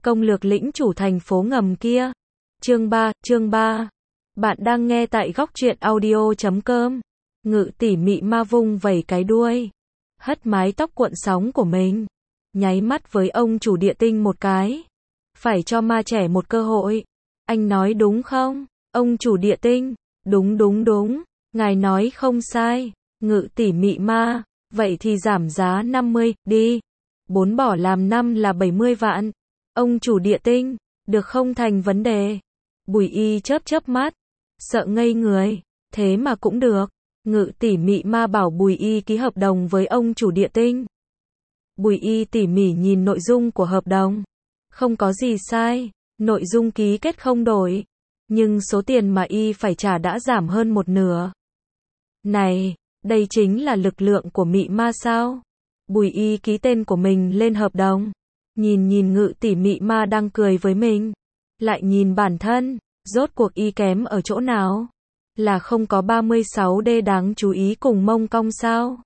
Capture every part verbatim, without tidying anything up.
Công lược lĩnh chủ thành phố ngầm kia. Chương ba, chương ba. Bạn đang nghe tại góc truyện audio chấm com. Ngự tỷ mị ma vung vẩy cái đuôi, hất mái tóc cuộn sóng của mình, nháy mắt với ông chủ địa tinh một cái. Phải cho ma trẻ một cơ hội. Anh nói đúng không? Ông chủ địa tinh. Đúng đúng đúng. Ngài nói không sai. Ngự tỷ mị ma. Vậy thì giảm giá năm mươi, đi. Bốn bỏ làm năm là bảy mươi vạn. Ông chủ địa tinh. Được không thành vấn đề. Bùi y chớp chớp mắt. Sợ ngây người. Thế mà cũng được. Ngự tỷ mị ma bảo Bùi y ký hợp đồng với ông chủ địa tinh. Bùi y tỉ mỉ nhìn nội dung của hợp đồng. Không có gì sai. Nội dung ký kết không đổi. Nhưng số tiền mà y phải trả đã giảm hơn một nửa. Này, đây chính là lực lượng của mị ma sao? Bùi y ký tên của mình lên hợp đồng. Nhìn nhìn ngự tỷ mị ma đang cười với mình. Lại nhìn bản thân. Rốt cuộc y kém ở chỗ nào? Là không có ba mươi sáu D đáng chú ý cùng mông cong sao?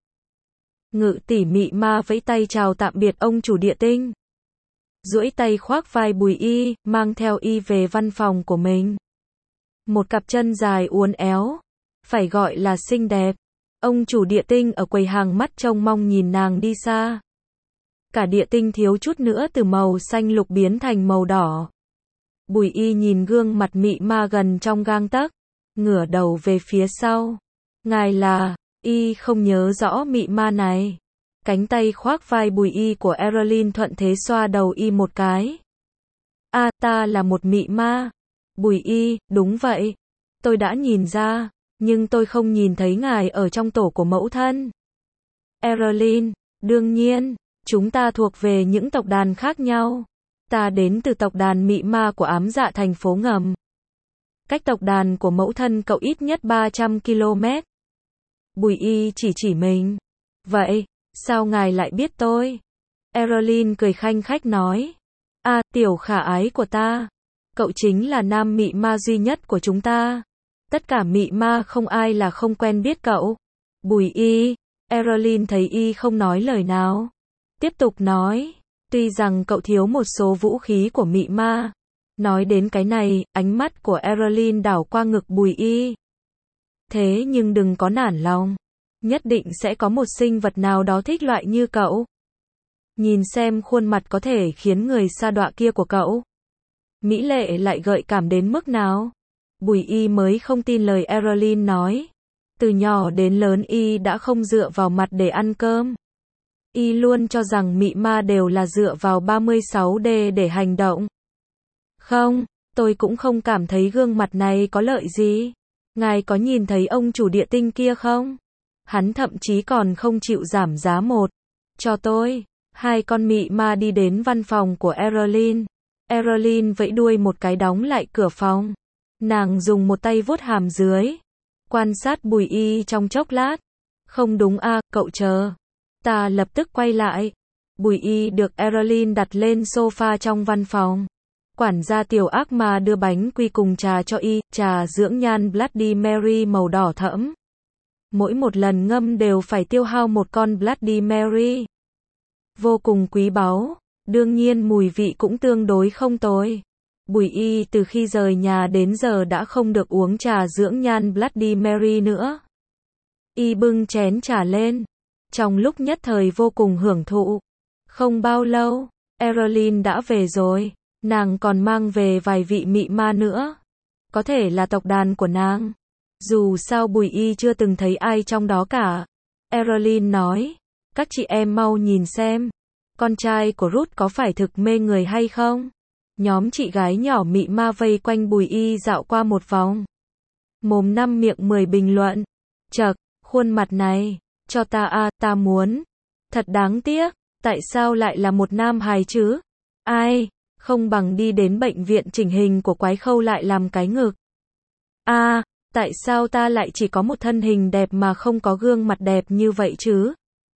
Ngự tỷ mị ma vẫy tay chào tạm biệt ông chủ địa tinh. Duỗi tay khoác vai Bùi y, mang theo y về văn phòng của mình. Một cặp chân dài uốn éo. Phải gọi là xinh đẹp. Ông chủ địa tinh ở quầy hàng mắt trông mong nhìn nàng đi xa. Cả địa tinh thiếu chút nữa từ màu xanh lục biến thành màu đỏ. Bùi y nhìn gương mặt mị ma gần trong gang tấc, ngửa đầu về phía sau. Ngài là, y không nhớ rõ mị ma này. Cánh tay khoác vai Bùi y của Evelyn thuận thế xoa đầu y một cái. A, à, ta là một mị ma. Bùi y, đúng vậy. Tôi đã nhìn ra, nhưng tôi không nhìn thấy ngài ở trong tổ của mẫu thân. Evelyn, đương nhiên, chúng ta thuộc về những tộc đàn khác nhau. Ta đến từ tộc đàn mị ma của ám dạ thành phố ngầm. Cách tộc đàn của mẫu thân cậu ít nhất ba trăm ki lô mét. Bùi y chỉ chỉ mình. Vậy, sao ngài lại biết tôi? Evelyn cười khanh khách nói. A, à, tiểu khả ái của ta. Cậu chính là nam mị ma duy nhất của chúng ta. Tất cả mị ma không ai là không quen biết cậu. Bùi y. Evelyn thấy y không nói lời nào. Tiếp tục nói. Tuy rằng cậu thiếu một số vũ khí của mị ma. Nói đến cái này, ánh mắt của Evelyn đảo qua ngực Bùi y. Thế nhưng đừng có nản lòng. Nhất định sẽ có một sinh vật nào đó thích loại như cậu. Nhìn xem khuôn mặt có thể khiến người sa đọa kia của cậu. Mỹ lệ lại gợi cảm đến mức nào. Bùi y mới không tin lời Evelyn nói. Từ nhỏ đến lớn y đã không dựa vào mặt để ăn cơm. Y luôn cho rằng mị ma đều là dựa vào ba mươi sáu D để hành động. Không, tôi cũng không cảm thấy gương mặt này có lợi gì. Ngài có nhìn thấy ông chủ địa tinh kia không? Hắn thậm chí còn không chịu giảm giá một. Cho tôi. Hai con mị ma đi đến văn phòng của Evelyn. Evelyn vẫy đuôi một cái đóng lại cửa phòng. Nàng dùng một tay vuốt hàm dưới. Quan sát Bùi y trong chốc lát. Không đúng a, à, cậu chờ. Ta lập tức quay lại. Bùi y được Evelyn đặt lên sofa trong văn phòng. Quản gia tiểu ác ma đưa bánh quy cùng trà cho y, trà dưỡng nhan Bloody Mary màu đỏ thẫm. Mỗi một lần ngâm đều phải tiêu hao một con Bloody Mary. Vô cùng quý báu, đương nhiên mùi vị cũng tương đối không tồi. Bùi y từ khi rời nhà đến giờ đã không được uống trà dưỡng nhan Bloody Mary nữa. Y bưng chén trà lên. Trong lúc nhất thời vô cùng hưởng thụ. Không bao lâu, Evelyn đã về rồi. Nàng còn mang về vài vị mị ma nữa. Có thể là tộc đàn của nàng. Dù sao Bùi y chưa từng thấy ai trong đó cả. Evelyn nói. Các chị em mau nhìn xem. Con trai của Ruth có phải thực mê người hay không? Nhóm chị gái nhỏ mị ma vây quanh Bùi y dạo qua một vòng. Mồm năm miệng mười bình luận. Chậc, khuôn mặt này. Cho ta a, à, ta muốn. Thật đáng tiếc. Tại sao lại là một nam hài chứ? Ai? Không bằng đi đến bệnh viện chỉnh hình của quái khâu lại làm cái ngực. A, à, tại sao ta lại chỉ có một thân hình đẹp mà không có gương mặt đẹp như vậy chứ?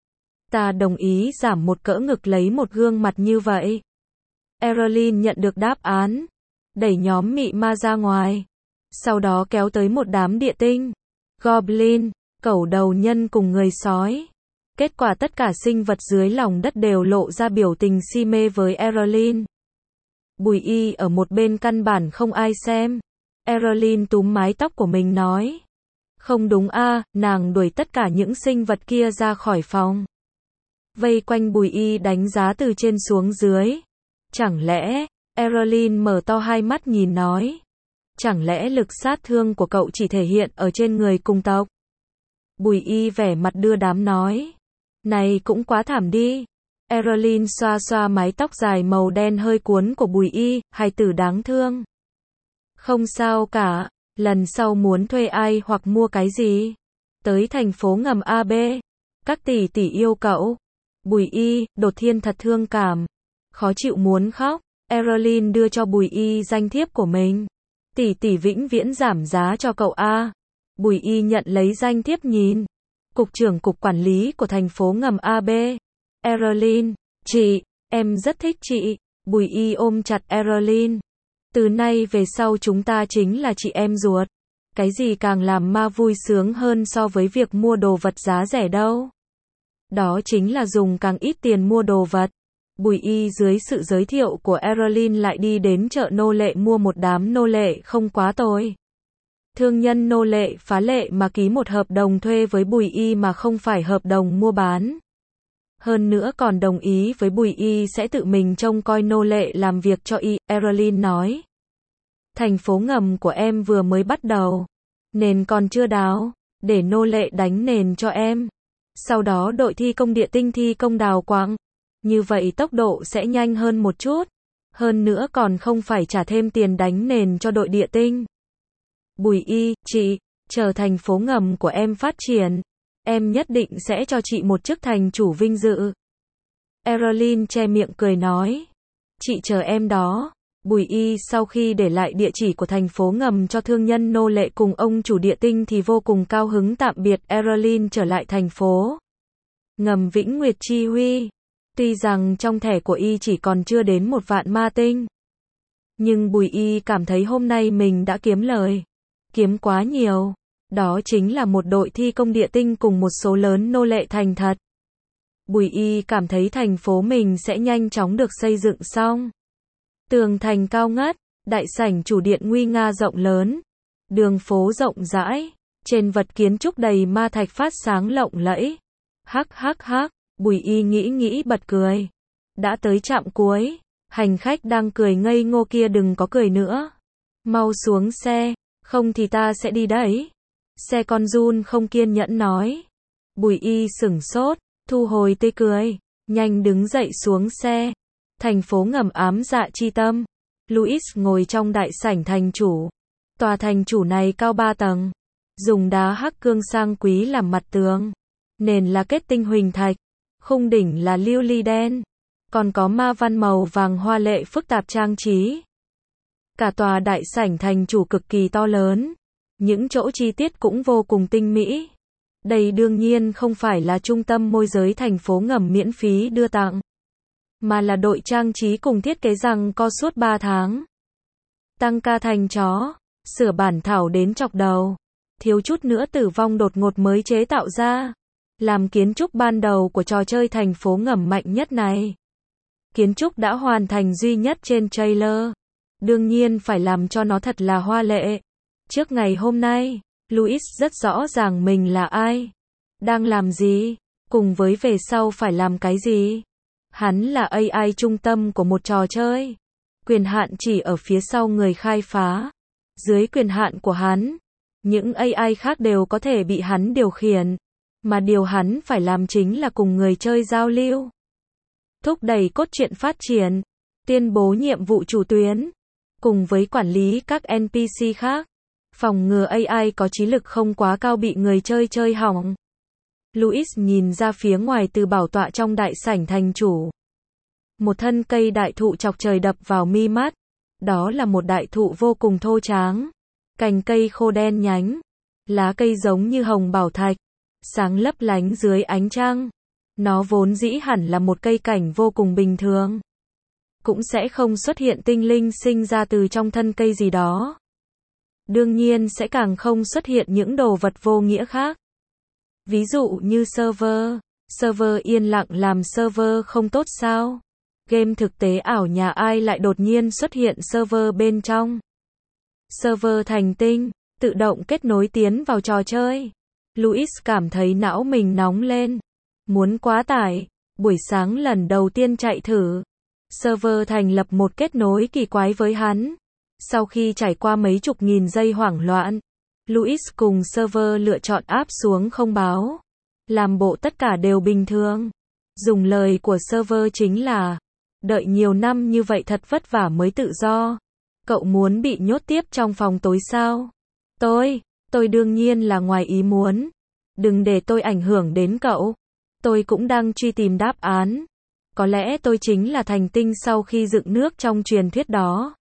Ta đồng ý giảm một cỡ ngực lấy một gương mặt như vậy. Evelyn nhận được đáp án. Đẩy nhóm mị ma ra ngoài. Sau đó kéo tới một đám địa tinh. Goblin, cẩu đầu nhân cùng người sói. Kết quả tất cả sinh vật dưới lòng đất đều lộ ra biểu tình si mê với Evelyn. Bùi Y ở một bên căn bản không ai xem. Evelyn túm mái tóc của mình nói. Không đúng a, nàng đuổi tất cả những sinh vật kia ra khỏi phòng. Vây quanh Bùi Y đánh giá từ trên xuống dưới. Chẳng lẽ, Evelyn mở to hai mắt nhìn nói. Chẳng lẽ lực sát thương của cậu chỉ thể hiện ở trên người cùng tộc? Bùi Y vẻ mặt đưa đám nói. Này cũng quá thảm đi. Evelyn xoa xoa mái tóc dài màu đen hơi cuốn của Bùi Y, hài tử đáng thương. Không sao cả, lần sau muốn thuê ai hoặc mua cái gì, tới thành phố ngầm a bê. Các tỷ tỷ yêu cậu. Bùi Y, đột thiên thật thương cảm. Khó chịu muốn khóc. Evelyn đưa cho Bùi Y danh thiếp của mình. Tỷ tỷ vĩnh viễn giảm giá cho cậu a. Bùi Y nhận lấy danh thiếp nhìn. Cục trưởng cục quản lý của thành phố ngầm a bê. Evelyn, chị, em rất thích chị. Bùi Y ôm chặt Evelyn. Từ nay về sau chúng ta chính là chị em ruột. Cái gì càng làm ma vui sướng hơn so với việc mua đồ vật giá rẻ đâu. Đó chính là dùng càng ít tiền mua đồ vật. Bùi Y dưới sự giới thiệu của Evelyn lại đi đến chợ nô lệ mua một đám nô lệ không quá tồi. Thương nhân nô lệ phá lệ mà ký một hợp đồng thuê với Bùi Y mà không phải hợp đồng mua bán. Hơn nữa còn đồng ý với Bùi Y sẽ tự mình trông coi nô lệ làm việc cho Y. Evelyn nói. Thành phố ngầm của em vừa mới bắt đầu. Nền còn chưa đào. Để nô lệ đánh nền cho em. Sau đó đội thi công địa tinh thi công đào quặng. Như vậy tốc độ sẽ nhanh hơn một chút. Hơn nữa còn không phải trả thêm tiền đánh nền cho đội địa tinh. Bùi Y, chị, chờ thành phố ngầm của em phát triển. Em nhất định sẽ cho chị một chức thành chủ vinh dự. Evelyn che miệng cười nói. Chị chờ em đó. Bùi Y sau khi để lại địa chỉ của thành phố ngầm cho thương nhân nô lệ cùng ông chủ địa tinh thì vô cùng cao hứng tạm biệt Evelyn trở lại thành phố ngầm Vĩnh Nguyệt Chi Huy. Tuy rằng trong thẻ của Y chỉ còn chưa đến một vạn ma tinh. Nhưng Bùi Y cảm thấy hôm nay mình đã kiếm lời. Kiếm quá nhiều. Đó chính là một đội thi công địa tinh cùng một số lớn nô lệ thành thật. Bùi Y cảm thấy thành phố mình sẽ nhanh chóng được xây dựng xong. Tường thành cao ngất, đại sảnh chủ điện nguy nga rộng lớn, đường phố rộng rãi, trên vật kiến trúc đầy ma thạch phát sáng lộng lẫy. Hắc hắc hắc, Bùi Y nghĩ nghĩ bật cười. Đã tới trạm cuối, hành khách đang cười ngây ngô kia đừng có cười nữa. Mau xuống xe, không thì ta sẽ đi đấy. Xe con run không kiên nhẫn nói. Bùi Y sửng sốt, thu hồi tươi cười, nhanh đứng dậy xuống xe. Thành phố ngầm ám dạ chi tâm. Louis ngồi trong đại sảnh thành chủ. Tòa thành chủ này cao ba tầng. Dùng đá hắc cương sang quý làm mặt tường. Nền là kết tinh huỳnh thạch. Khung đỉnh là lưu ly đen. Còn có ma văn màu vàng hoa lệ phức tạp trang trí. Cả tòa đại sảnh thành chủ cực kỳ to lớn. Những chỗ chi tiết cũng vô cùng tinh mỹ. Đây đương nhiên không phải là trung tâm môi giới thành phố ngầm miễn phí đưa tặng. Mà là đội trang trí cùng thiết kế rằng co suốt ba tháng. Tăng ca thành chó. Sửa bản thảo đến chọc đầu. Thiếu chút nữa tử vong đột ngột mới chế tạo ra. Làm kiến trúc ban đầu của trò chơi thành phố ngầm mạnh nhất này. Kiến trúc đã hoàn thành duy nhất trên trailer. Đương nhiên phải làm cho nó thật là hoa lệ. Trước ngày hôm nay, Louis rất rõ ràng mình là ai. Đang làm gì. Cùng với về sau phải làm cái gì. Hắn là a i trung tâm của một trò chơi. Quyền hạn chỉ ở phía sau người khai phá. Dưới quyền hạn của hắn, những a i khác đều có thể bị hắn điều khiển. Mà điều hắn phải làm chính là cùng người chơi giao lưu. Thúc đẩy cốt truyện phát triển. Tuyên bố nhiệm vụ chủ tuyến. Cùng với quản lý các en pê xê khác. Phòng ngừa a i có trí lực không quá cao bị người chơi chơi hỏng. Louis nhìn ra phía ngoài từ bảo tọa trong đại sảnh thành chủ. Một thân cây đại thụ chọc trời đập vào mi mắt. Đó là một đại thụ vô cùng thô tráng. Cành cây khô đen nhánh. Lá cây giống như hồng bảo thạch. Sáng lấp lánh dưới ánh trăng. Nó vốn dĩ hẳn là một cây cảnh vô cùng bình thường. Cũng sẽ không xuất hiện tinh linh sinh ra từ trong thân cây gì đó. Đương nhiên sẽ càng không xuất hiện những đồ vật vô nghĩa khác. Ví dụ như server. Server yên lặng làm server không tốt sao? game thực tế ảo nhà ai lại đột nhiên xuất hiện server bên trong. Server thành tinh, tự động kết nối tiến vào trò chơi. Louis cảm thấy não mình nóng lên. Muốn quá tải. Buổi sáng lần đầu tiên chạy thử. Server thành lập một kết nối kỳ quái với hắn. Sau khi trải qua mấy chục nghìn giây hoảng loạn, Louis cùng server lựa chọn áp xuống không báo. Làm bộ tất cả đều bình thường. Dùng lời của server chính là, đợi nhiều năm như vậy thật vất vả mới tự do. Cậu muốn bị nhốt tiếp trong phòng tối sao? Tôi, tôi đương nhiên là ngoài ý muốn. Đừng để tôi ảnh hưởng đến cậu. Tôi cũng đang truy tìm đáp án. Có lẽ tôi chính là thành tinh sau khi dựng nước trong truyền thuyết đó.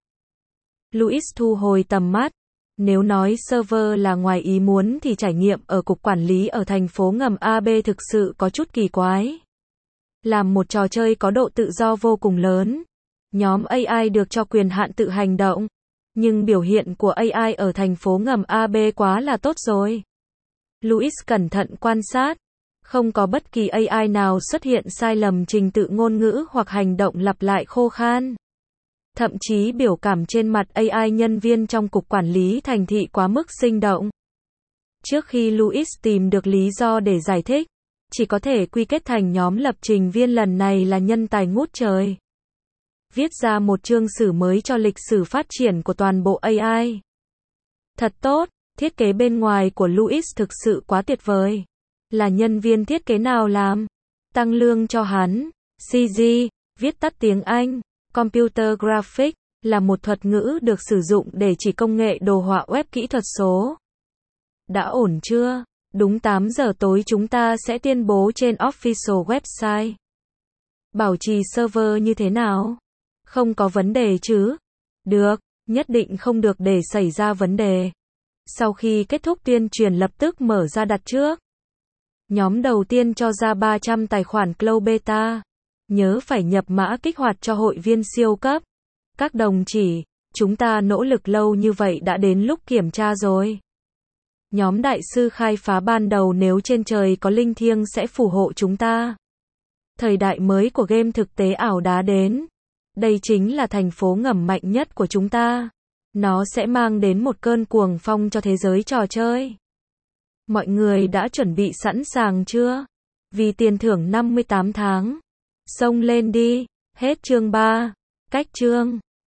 Louis thu hồi tầm mắt. Nếu nói server là ngoài ý muốn thì trải nghiệm ở cục quản lý ở thành phố ngầm a bê thực sự có chút kỳ quái. Làm một trò chơi có độ tự do vô cùng lớn. Nhóm a i được cho quyền hạn tự hành động. Nhưng biểu hiện của a i ở thành phố ngầm a bê quá là tốt rồi. Louis cẩn thận quan sát. Không có bất kỳ a i nào xuất hiện sai lầm trình tự ngôn ngữ hoặc hành động lặp lại khô khan. Thậm chí biểu cảm trên mặt a i nhân viên trong cục quản lý thành thị quá mức sinh động. Trước khi Louis tìm được lý do để giải thích, chỉ có thể quy kết thành nhóm lập trình viên lần này là nhân tài ngút trời. Viết ra một chương sử mới cho lịch sử phát triển của toàn bộ a i. Thật tốt, thiết kế bên ngoài của Louis thực sự quá tuyệt vời. Là nhân viên thiết kế nào làm? Tăng lương cho hắn. xê giê, viết tắt tiếng Anh. Computer Graphics, là một thuật ngữ được sử dụng để chỉ công nghệ đồ họa web kỹ thuật số. Đã ổn chưa? Đúng tám giờ tối chúng ta sẽ tuyên bố trên official website. Bảo trì server như thế nào? Không có vấn đề chứ? Được, nhất định không được để xảy ra vấn đề. Sau khi kết thúc tuyên truyền lập tức mở ra đặt trước. Nhóm đầu tiên cho ra ba trăm tài khoản Cloud Beta. Nhớ phải nhập mã kích hoạt cho hội viên siêu cấp. Các đồng chỉ, chúng ta nỗ lực lâu như vậy đã đến lúc kiểm tra rồi. Nhóm đại sư khai phá ban đầu nếu trên trời có linh thiêng sẽ phù hộ chúng ta. Thời đại mới của game thực tế ảo đã đến. Đây chính là thành phố ngầm mạnh nhất của chúng ta. Nó sẽ mang đến một cơn cuồng phong cho thế giới trò chơi. Mọi người đã chuẩn bị sẵn sàng chưa? Vì tiền thưởng năm mươi tám tháng. Xông lên đi. Hết chương ba. Cách chương.